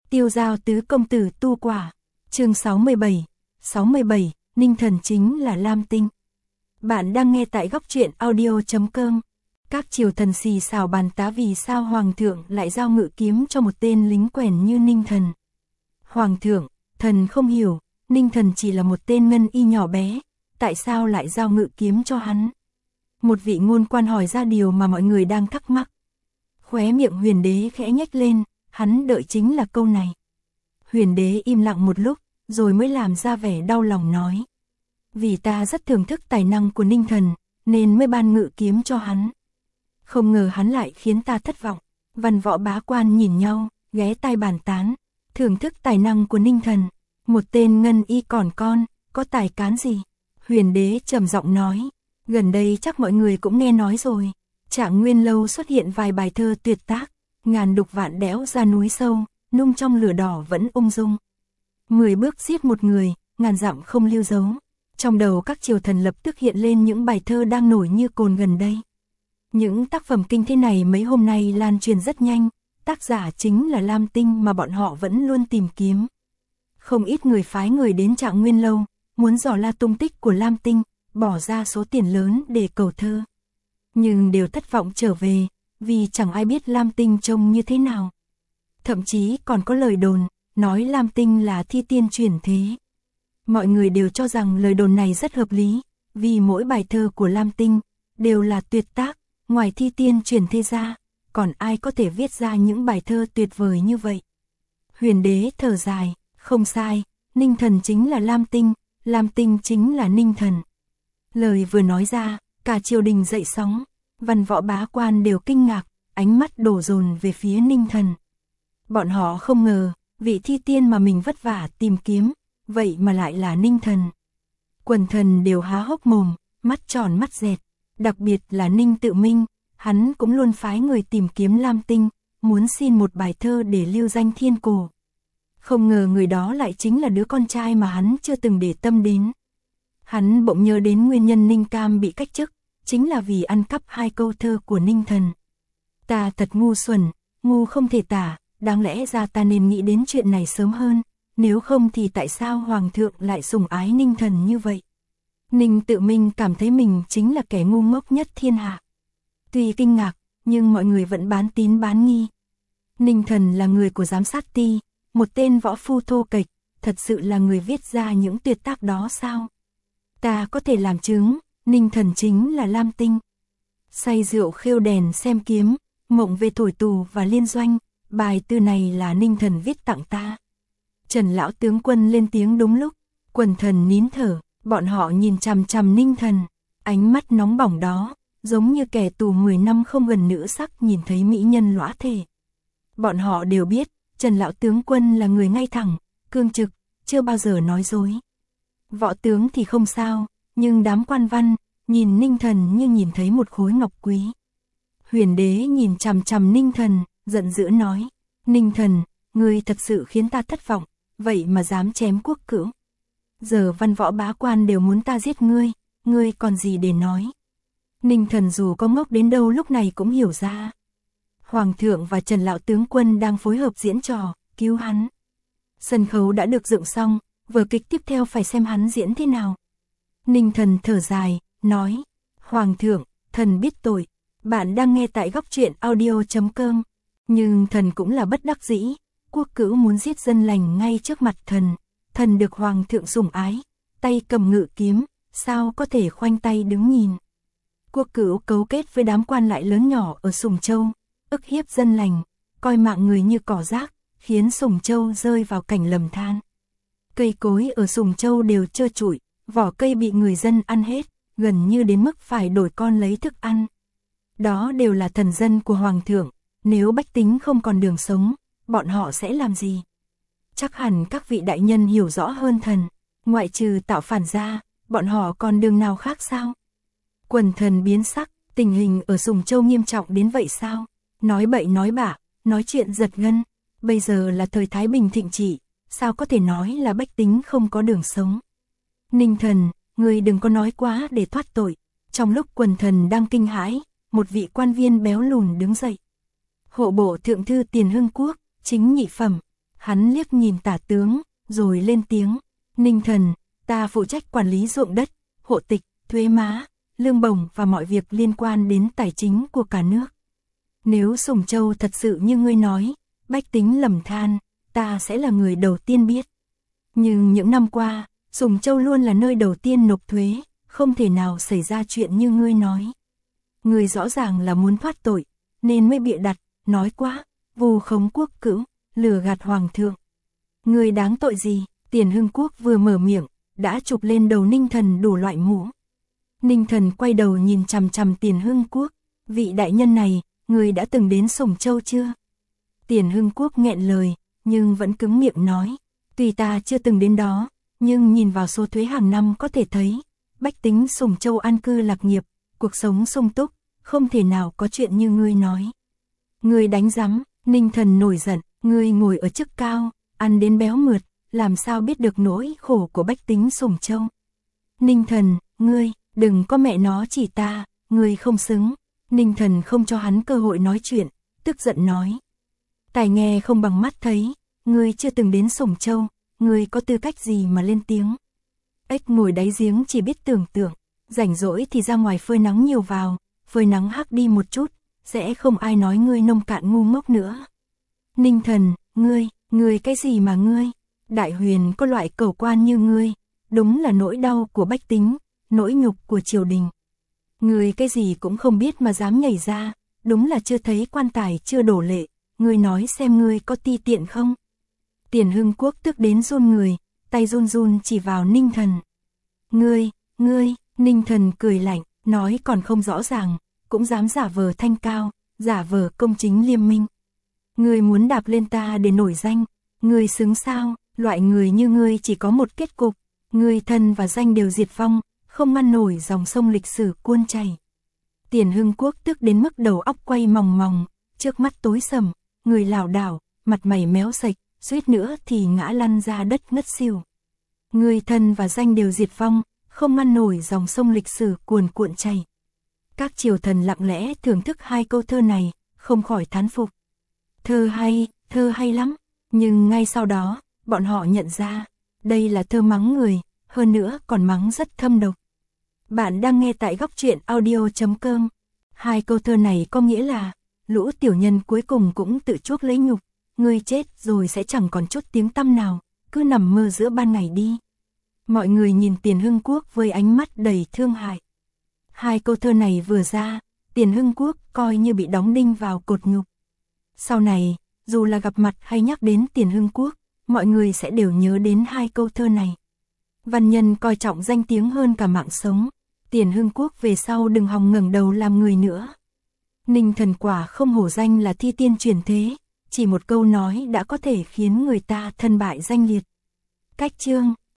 Tiêu Giao tứ công tử tu quả. Chương 67, Ninh Thần chính là Lam Tinh. Bạn đang nghe tại góc truyện audio.com. Các triều thần xì xào bàn tá vì sao hoàng thượng lại giao ngự kiếm cho một tên lính quèn như Ninh Thần. Hoàng thượng, thần không hiểu, Ninh Thần chỉ là một tên ngân y nhỏ bé, tại sao lại giao ngự kiếm cho hắn? Một vị ngôn quan hỏi ra điều mà mọi người đang thắc mắc. Khóe miệng Huyền Đế khẽ nhếch lên, hắn đợi chính là câu này. Huyền Đế im lặng một lúc, rồi mới làm ra vẻ đau lòng nói. Vì ta rất thưởng thức tài năng của Ninh Thần, nên mới ban ngự kiếm cho hắn. Không ngờ hắn lại khiến ta thất vọng. Văn võ bá quan nhìn nhau, ghé tai bàn tán. Thưởng thức tài năng của Ninh Thần, một tên ngân y còn con, có tài cán gì? Huyền Đế trầm giọng nói. Gần đây chắc mọi người cũng nghe nói rồi. Trạng Nguyên Lâu xuất hiện vài bài thơ tuyệt tác. Ngàn đục vạn đẽo ra núi sâu, nung trong lửa đỏ vẫn ung dung. 10 bước giết một người, ngàn dặm không lưu dấu. Trong đầu các triều thần lập tức hiện lên những bài thơ đang nổi như cồn gần đây. Những tác phẩm kinh thế này mấy hôm nay lan truyền rất nhanh, tác giả chính là Lam Tinh mà bọn họ vẫn luôn tìm kiếm. Không ít người phái người đến Trạng Nguyên Lâu, muốn dò la tung tích của Lam Tinh, bỏ ra số tiền lớn để cầu thơ. Nhưng đều thất vọng trở về, vì chẳng ai biết Lam Tinh trông như thế nào. Thậm chí còn có lời đồn, nói Lam Tinh là thi tiên chuyển thế. Mọi người đều cho rằng lời đồn này rất hợp lý, vì mỗi bài thơ của Lam Tinh đều là tuyệt tác, ngoài thi tiên chuyển thế ra, còn ai có thể viết ra những bài thơ tuyệt vời như vậy. Huyền Đế thở dài, không sai, Ninh Thần chính là Lam Tinh chính là Ninh Thần. Lời vừa nói ra, cả triều đình dậy sóng, văn võ bá quan đều kinh ngạc, ánh mắt đổ dồn về phía Ninh Thần. Bọn họ không ngờ, vị thi tiên mà mình vất vả tìm kiếm, vậy mà lại là Ninh Thần. Quần thần đều há hốc mồm, mắt tròn mắt dẹt, đặc biệt là Ninh Tự Minh, hắn cũng luôn phái người tìm kiếm Lam Tinh, muốn xin một bài thơ để lưu danh thiên cổ. Không ngờ người đó lại chính là đứa con trai mà hắn chưa từng để tâm đến. Hắn bỗng nhớ đến nguyên nhân Ninh Cam bị cách chức, chính là vì ăn cắp 2 câu thơ của Ninh Thần. Ta thật ngu xuẩn, ngu không thể tả, đáng lẽ ra ta nên nghĩ đến chuyện này sớm hơn, nếu không thì tại sao Hoàng thượng lại sủng ái Ninh Thần như vậy? Ninh Tự Minh cảm thấy mình chính là kẻ ngu ngốc nhất thiên hạ. Tuy kinh ngạc, nhưng mọi người vẫn bán tín bán nghi. Ninh Thần là người của giám sát ti, một tên võ phu thô kệch, thật sự là người viết ra những tuyệt tác đó sao? Ta có thể làm chứng, Ninh Thần chính là Lam Tinh. Say rượu khêu đèn xem kiếm, mộng về thổi tù và liên doanh, bài từ này là Ninh Thần viết tặng ta. Trần lão tướng quân lên tiếng đúng lúc, quần thần nín thở, bọn họ nhìn chằm chằm Ninh Thần, ánh mắt nóng bỏng đó, giống như kẻ tù 10 năm không gần nữ sắc nhìn thấy mỹ nhân lõa thể. Bọn họ đều biết, Trần lão tướng quân là người ngay thẳng, cương trực, chưa bao giờ nói dối. Võ tướng thì không sao, nhưng đám quan văn, nhìn Ninh Thần như nhìn thấy một khối ngọc quý. Huyền Đế nhìn chằm chằm Ninh Thần, giận dữ nói, Ninh Thần, ngươi thật sự khiến ta thất vọng, vậy mà dám chém quốc cữu. Giờ văn võ bá quan đều muốn ta giết ngươi còn gì để nói. Ninh Thần dù có ngốc đến đâu lúc này cũng hiểu ra. Hoàng thượng và Trần lão tướng quân đang phối hợp diễn trò, cứu hắn. Sân khấu đã được dựng xong, vở kịch tiếp theo phải xem hắn diễn thế nào. Ninh Thần thở dài, nói, Hoàng thượng, thần biết tội, bạn đang nghe tại góc truyện audio.com, nhưng thần cũng là bất đắc dĩ, quốc cữu muốn giết dân lành ngay trước mặt thần được Hoàng thượng sủng ái, tay cầm ngự kiếm, sao có thể khoanh tay đứng nhìn. Quốc cữu cấu kết với đám quan lại lớn nhỏ ở Sùng Châu, ức hiếp dân lành, coi mạng người như cỏ rác, khiến Sùng Châu rơi vào cảnh lầm than. Cây cối ở Sùng Châu đều trơ trụi, vỏ cây bị người dân ăn hết, gần như đến mức phải đổi con lấy thức ăn. Đó đều là thần dân của Hoàng thượng, nếu bách tính không còn đường sống, bọn họ sẽ làm gì? Chắc hẳn các vị đại nhân hiểu rõ hơn thần, ngoại trừ tạo phản ra, bọn họ còn đường nào khác sao? Quần thần biến sắc, tình hình ở Sùng Châu nghiêm trọng đến vậy sao? Nói bậy nói bạ, nói chuyện giật gân, bây giờ là thời Thái Bình thịnh trị, sao có thể nói là bách tính không có đường sống? Ninh Thần, ngươi đừng có nói quá để thoát tội. Trong lúc quần thần đang kinh hãi, một vị quan viên béo lùn đứng dậy. Hộ bộ thượng thư Tiền Hưng Quốc, chính nhị phẩm. Hắn liếc nhìn Tả tướng, rồi lên tiếng, Ninh thần, ta phụ trách quản lý ruộng đất, hộ tịch, thuế má, lương bổng và mọi việc liên quan đến tài chính của cả nước. Nếu Sùng Châu thật sự như ngươi nói, bách tính lầm than, ta sẽ là người đầu tiên biết. Nhưng những năm qua, Sùng Châu luôn là nơi đầu tiên nộp thuế, không thể nào xảy ra chuyện như ngươi nói. Ngươi rõ ràng là muốn thoát tội, nên mới bịa đặt, nói quá, vu khống quốc cữu, lừa gạt hoàng thượng. Ngươi đáng tội gì? Tiền Hưng Quốc vừa mở miệng, đã chụp lên đầu Ninh thần đủ loại mũ. Ninh thần quay đầu nhìn chằm chằm Tiền Hưng Quốc, vị đại nhân này, ngươi đã từng đến Sùng Châu chưa? Tiền Hưng Quốc nghẹn lời, nhưng vẫn cứng miệng nói, tuy ta chưa từng đến đó, nhưng nhìn vào số thuế hàng năm có thể thấy, bách tính Sùng Châu an cư lạc nghiệp, cuộc sống sung túc, không thể nào có chuyện như ngươi nói. Ngươi đánh rắm, Ninh thần nổi giận, ngươi ngồi ở chức cao, ăn đến béo mượt, làm sao biết được nỗi khổ của bách tính Sùng Châu. Ninh thần, ngươi, đừng có mẹ nó chỉ ta, ngươi không xứng. Ninh thần không cho hắn cơ hội nói chuyện, tức giận nói. Tai nghe không bằng mắt thấy, ngươi chưa từng đến Sùng Châu, ngươi có tư cách gì mà lên tiếng. Ếch ngồi đáy giếng chỉ biết tưởng tượng, rảnh rỗi thì ra ngoài phơi nắng nhiều vào, phơi nắng hắc đi một chút, sẽ không ai nói ngươi nông cạn ngu ngốc nữa. Ninh thần, ngươi cái gì mà ngươi, đại huyền có loại cẩu quan như ngươi, đúng là nỗi đau của bách tính, nỗi nhục của triều đình. Ngươi cái gì cũng không biết mà dám nhảy ra, đúng là chưa thấy quan tài chưa đổ lệ, ngươi nói xem ngươi có ti tiện không? Tiền Hưng Quốc tức đến run người, tay run run chỉ vào Ninh thần. Ngươi, Ninh thần cười lạnh, nói còn không rõ ràng, cũng dám giả vờ thanh cao, giả vờ công chính liêm minh. Ngươi muốn đạp lên ta để nổi danh, ngươi xứng sao? Loại người như ngươi chỉ có một kết cục, ngươi thân và danh đều diệt vong, không ngăn nổi dòng sông lịch sử cuôn chảy. Tiền Hưng Quốc tức đến mức đầu óc quay mòng mòng, trước mắt tối sầm, người lảo đảo, mặt mày méo sạch, suýt nữa thì ngã lăn ra đất ngất xỉu. Người thân và danh đều diệt vong, không ngăn nổi dòng sông lịch sử cuồn cuộn chảy. Các triều thần lặng lẽ thưởng thức hai câu thơ này, không khỏi thán phục. Thơ hay lắm, nhưng ngay sau đó, bọn họ nhận ra, đây là thơ mắng người, hơn nữa còn mắng rất thâm độc. Bạn đang nghe tại góc truyện audio.com. Hai câu thơ này có nghĩa là, lũ tiểu nhân cuối cùng cũng tự chuốc lấy nhục, ngươi chết rồi sẽ chẳng còn chút tiếng tăm nào, cứ nằm mơ giữa ban ngày đi. Mọi người nhìn Tiền Hưng Quốc với ánh mắt đầy thương hại. Hai câu thơ này vừa ra, Tiền Hưng Quốc coi như bị đóng đinh vào cột nhục. Sau này, dù là gặp mặt hay nhắc đến Tiền Hưng Quốc, mọi người sẽ đều nhớ đến hai câu thơ này. Văn nhân coi trọng danh tiếng hơn cả mạng sống, Tiền Hưng Quốc về sau đừng hòng ngẩng đầu làm người nữa. Ninh thần quả không hổ danh là thi tiên truyền thế, chỉ một câu nói đã có thể khiến người ta thân bại danh liệt. Cách chương